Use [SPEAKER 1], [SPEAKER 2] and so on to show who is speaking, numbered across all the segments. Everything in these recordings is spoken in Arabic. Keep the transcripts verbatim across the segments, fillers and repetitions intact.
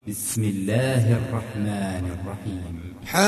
[SPEAKER 1] بسم الله الرحمن الرحيم.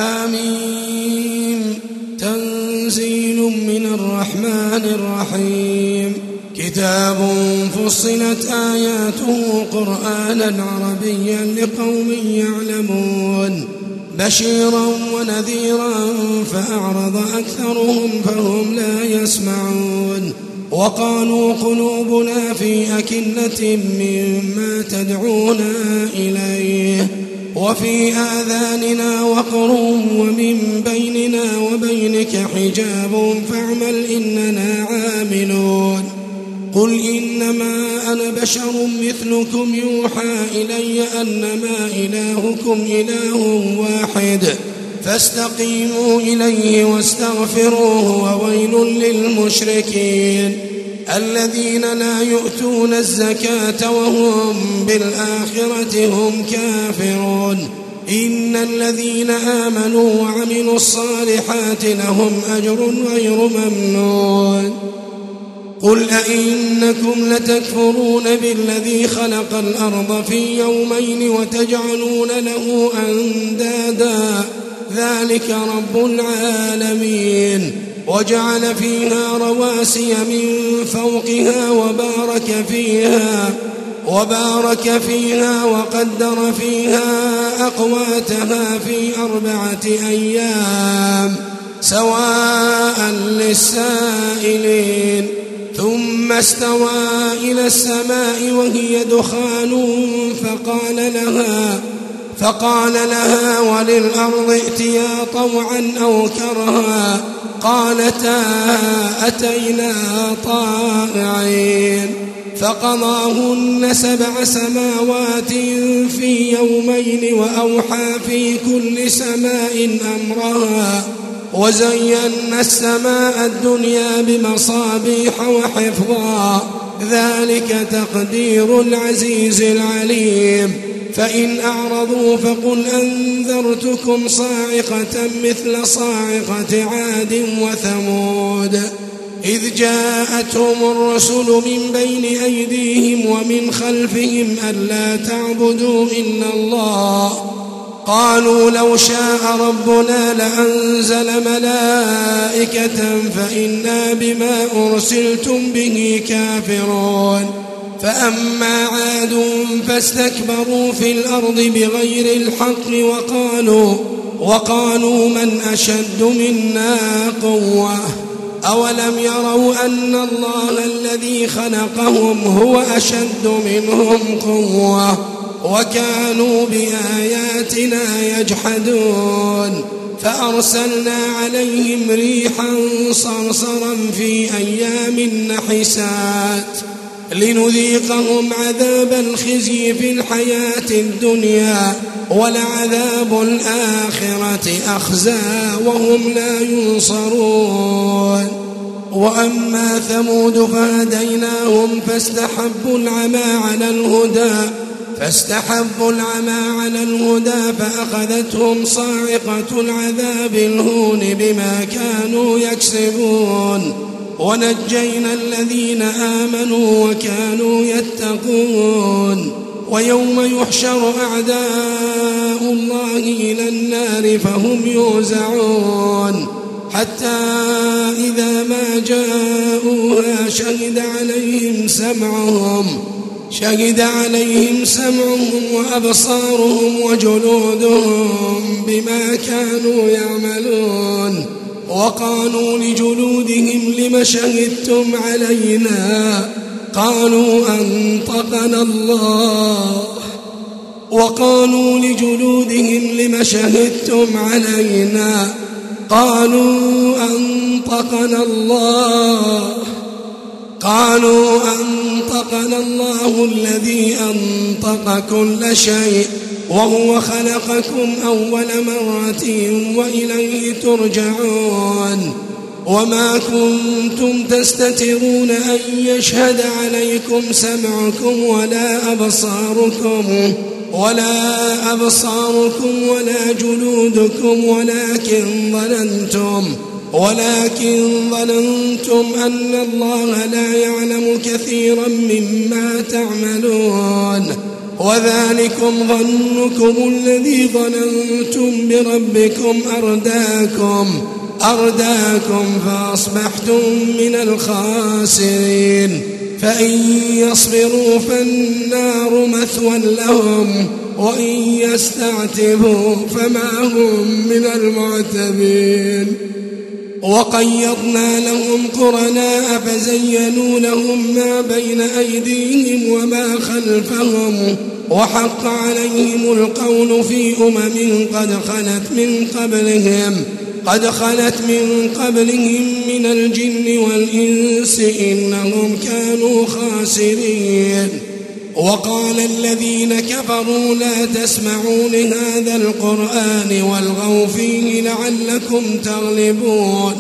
[SPEAKER 2] حميم تنزيل من الرحمن الرحيم. كتاب فصلت آياته قرآنا عربيا لقوم يعلمون بشيرا ونذيرا فأعرض أكثرهم فهم لا يسمعون. وقالوا قلوبنا في أكنة مما تدعونا إليه وفي آذاننا وقر ومن بيننا وبينك حجاب فاعمل إننا عاملون. قل إنما أنا بشر مثلكم يوحى إلي أنما إلهكم إله واحد فاستقيموا إليه واستغفروه وويل للمشركين الذين لا يؤتون الزكاة وهم بالآخرة هم كافرون. إن الذين آمنوا وعملوا الصالحات لهم أجر غير ممنون. قل أئنكم لتكفرون بالذي خلق الأرض في يومين وتجعلون له أندادا ذلك رب العالمين. وجعل فيها رواسي من فوقها وبارك فيها وبارك فيها وقدر فيها أقواتها في أربعة أيام سواء للسائلين. ثم استوى إلى السماء وهي دخان فقال لها فقال لها وللأرض ائتيا طوعا أو كرها قالتا أتينا طائعين. فقضاهن سبع سماوات في يومين وأوحى في كل سماء أمرها وزينا السماء الدنيا بمصابيح وحفظا ذلك تقدير العزيز العليم. فإن أعرضوا فقل أنذرتكم صاعقة مثل صاعقة عاد وثمود إذ جاءتهم الرسل من بين أيديهم ومن خلفهم ألا تعبدوا إلا الله قالوا لو شاء ربنا لأنزل ملائكة فإنا بما أرسلتم به كافرون. فأما عاد فاستكبروا في الأرض بغير الحق وقالوا وقالوا من أشد منا قوة أولم يروا أن الله الذي خلقهم هو أشد منهم قوة وكانوا بآياتنا يجحدون. فأرسلنا عليهم ريحا صرصرا في أيام نحسات لنذيقهم عذاب الخزي في الحياة الدنيا ولعذاب الآخرة أخزى وهم لا ينصرون. وأما ثمود فهديناهم فاستحبوا العمى على الهدى فاستحبوا العمى على الهدى فأخذتهم صاعقة العذاب الهون بما كانوا يكسبون. ونجينا الذين آمنوا وكانوا يتقون. ويوم يحشر أعداء الله إلى النار فهم يوزعون حتى إذا ما جاءوها شهد عليهم سمعهم شهد عليهم سمعهم وأبصارهم وجلودهم بما كانوا يعملون. وقالوا لجلودهم لم شهدتم علينا قالوا أنطقنا الله وقالوا لجلودهم لم شهدتم علينا قالوا أنطقنا الله قالوا أنطقنا الله الذي أنطق كل شيء وهو خلقكم أول مرة وإليه ترجعون. وما كنتم تستترون أن يشهد عليكم سمعكم ولا أبصاركم ولا أبصاركم ولا جلودكم ولكن ظننتم ولكن ظننتم أن الله لا يعلم كثيرا مما تعملون. وذلكم ظنكم الذي ظننتم بربكم أرداكم أرداكم فأصبحتم من الخاسرين فإن يصبروا فالنار مثوى لهم وإن يستعتبوا فما هم من المعتبين وقيضنا لهم قرناء فزينوا لهم ما بين أيديهم وما خلفهم وحق عليهم القول في أمم قد خلت من قبلهم قد خلت من قبلهم من الجن والإنس إنهم كانوا خاسرين وقال الذين كفروا لا تسمعوا لهذا القرآن والغوا فيه لعلكم تغلبون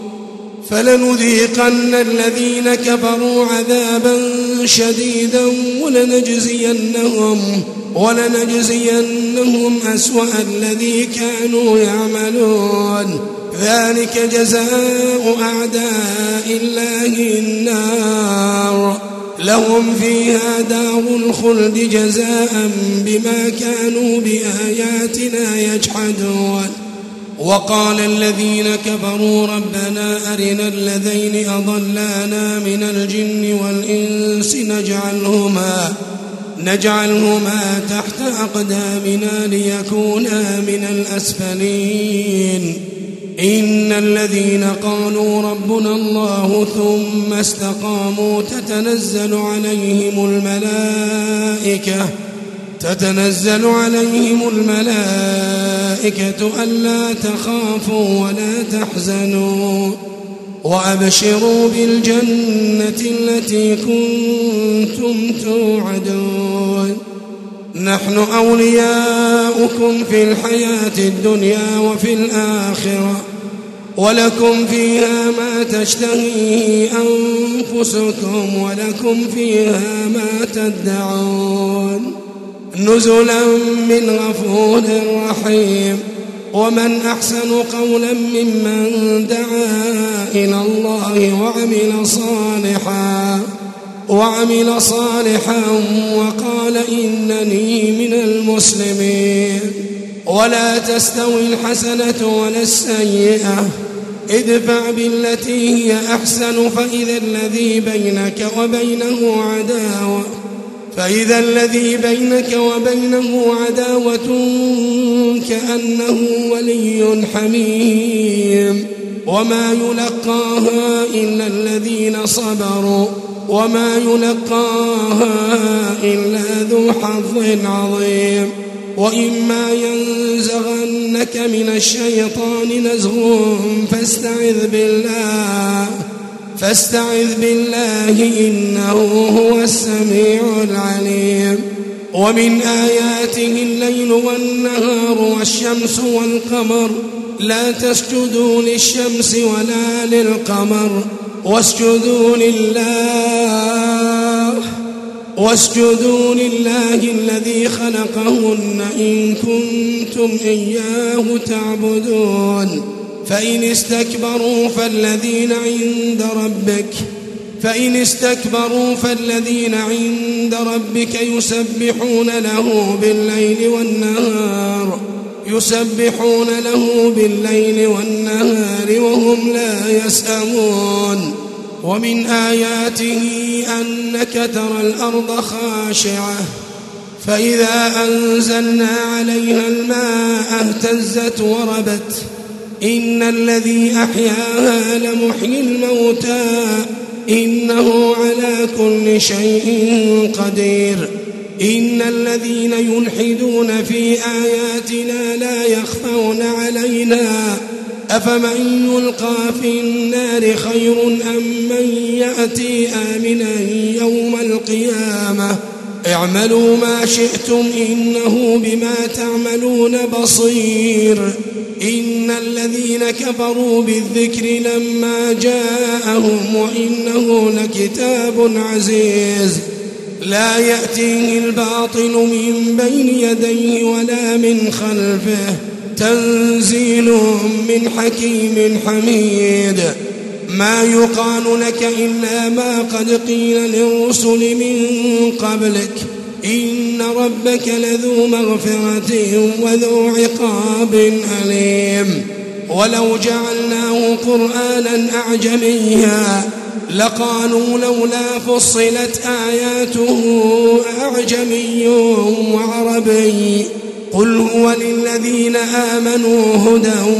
[SPEAKER 2] فلنذيقن الذين كفروا عذابا شديدا ولنجزينهم ولنجزينهم أسوأ الذي كانوا يعملون ذلك جزاء أعداء الله النار لهم فيها دار الخلد جزاء بما كانوا بآياتنا يجحدون وقال الذين كفروا ربنا أرنا الذين أضلانا من الجن والإنس نجعلهما نجعلهما تحت أقدامنا ليكونا من الأسفلين إن الذين قالوا ربنا الله ثم استقاموا تتنزل عليهم الملائكة تتنزل عليهم الملائكة ألا تخافوا ولا تحزنوا وأبشروا بالجنة التي كنتم توعدون نحن أولياؤكم في الحياة الدنيا وفي الآخرة ولكم فيها ما تشتهي أنفسكم ولكم فيها ما تدعون نزلا من غفور رحيم ومن أحسن قولا ممن دعا إلى الله وعمل صالحا وعمل صالحا وقال إنني من المسلمين ولا تستوي الحسنة ولا السيئة ادفع بالتي هي أحسن فإذا الذي بينك وبينه عداوة فإذا الذي بينك وبينه عداوة كأنه ولي حميم وما يلقاها إلا الذين صبروا وما يلقاها إلا ذو حظ عظيم وإما ينزغنك من الشيطان نزغ فاستعذ بالله فاستعذ بالله إنه هو السميع العليم ومن آياته الليل والنهار والشمس والقمر لا تسجدوا للشمس ولا للقمر واسجدوا لله واسجدوا لله الذي خلقهن إن كنتم إياه تعبدون فإن استكبروا فالذين عند ربك فإن استكبروا فالذين عند ربك يسبحون له بالليل والنهار يسبحون له بالليل والنهار وهم لا يسأمون ومن آياته أنك ترى الأرض خاشعة فإذا أنزلنا عليها الماء اهتزت وربت إن الذي أحياها لمحيي الموتى إنه على كل شيء قدير إن الذين يلحدون في آياتنا لا يخفون علينا أفمن يلقى في النار خير أم من يأتي آمنا يوم القيامة اعملوا ما شئتم إنه بما تعملون بصير إن الذين كفروا بالذكر لما جاءهم وإنه لكتاب عزيز لا يأتيه الباطل من بين يديه ولا من خلفه تنزيل من حكيم حميد ما يقال لك إلا ما قد قيل للرسل من قبلك إن ربك لذو مغفرة وذو عقاب أليم ولو جعلناه قرآنا أعجميا لقالوا لولا فصلت آياته أعجمي وعربي قل هو للذين آمنوا هدى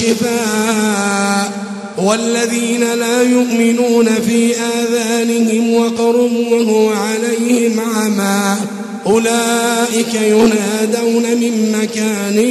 [SPEAKER 2] وشفاء والذين لا يؤمنون في آذانهم وقر وهو عليهم عمى أولئك ينادون من مكان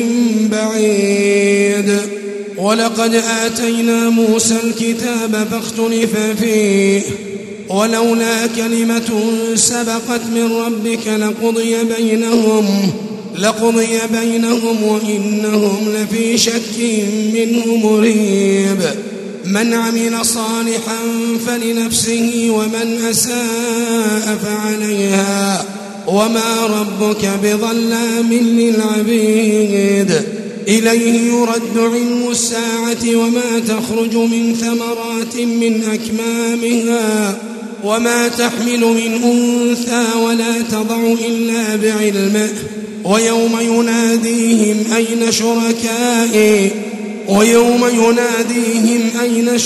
[SPEAKER 2] بعيد ولقد آتينا موسى الكتاب فاختلف فيه ولولا كلمة سبقت من ربك لقضي بينهم لقضي بينهم وإنهم لفي شك منه مريب من عمل صالحا فلنفسه ومن أساء فعليها وما ربك بظلام للعبيد إليه يرد علم الساعة وما تخرج من ثمرات من أكمامها وما تحمل من أنثى ولا تضع إلا بعلمه ويوم يناديهم أين شركائي ويوم يناديهم أين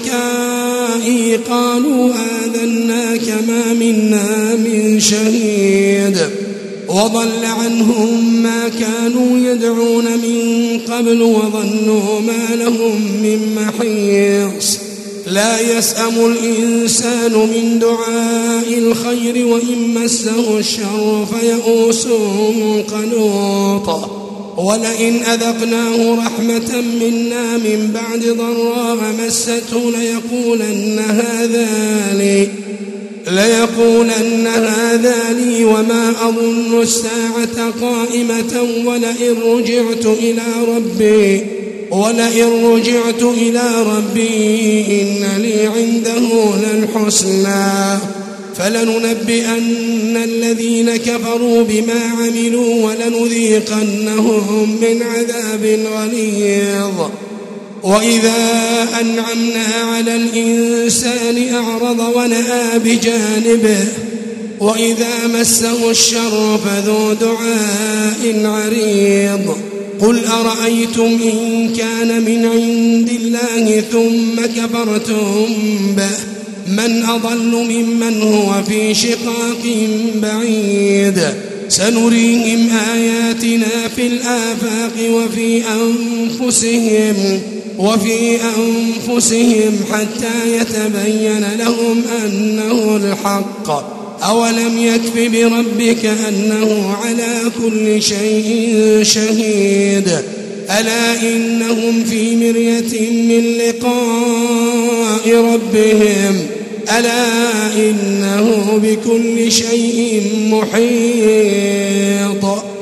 [SPEAKER 2] شركائي قالوا آذناك ما منا من شهيد وضل عنهم ما كانوا يدعون من قبل وظنوا ما لهم من محيص لا يسأم الإنسان من دعاء الخير وإن مسه الشر فيئوس قنوط ولئن أذقناه رحمة منا من بعد ضراء مسته ليقولن هذا لي ليقولن هذا لي وما أظن الساعة قائمة ولئن رجعت إلى ربي ولئن رجعت إلى ربي إن لي عنده للحسنى فلننبئن الذين كفروا بما عملوا ولنذيقنهم من عذاب غليظ وإذا أنعمنا على الإنسان أعرض ونأى بجانبه وإذا مسه الشر فذو دعاء عريض قل أرأيتم إن كان من عند الله ثم كفرتم به من أضل ممن هو في شقاق بعيد سنريهم آياتنا في الآفاق وفي أنفسهم وفي أنفسهم حتى يتبين لهم أنه الحق أولم يكف بربك أنه على كل شيء شهيد ألا إنهم في مرية من لقاء ربهم ألا إنه بكل شيء محيط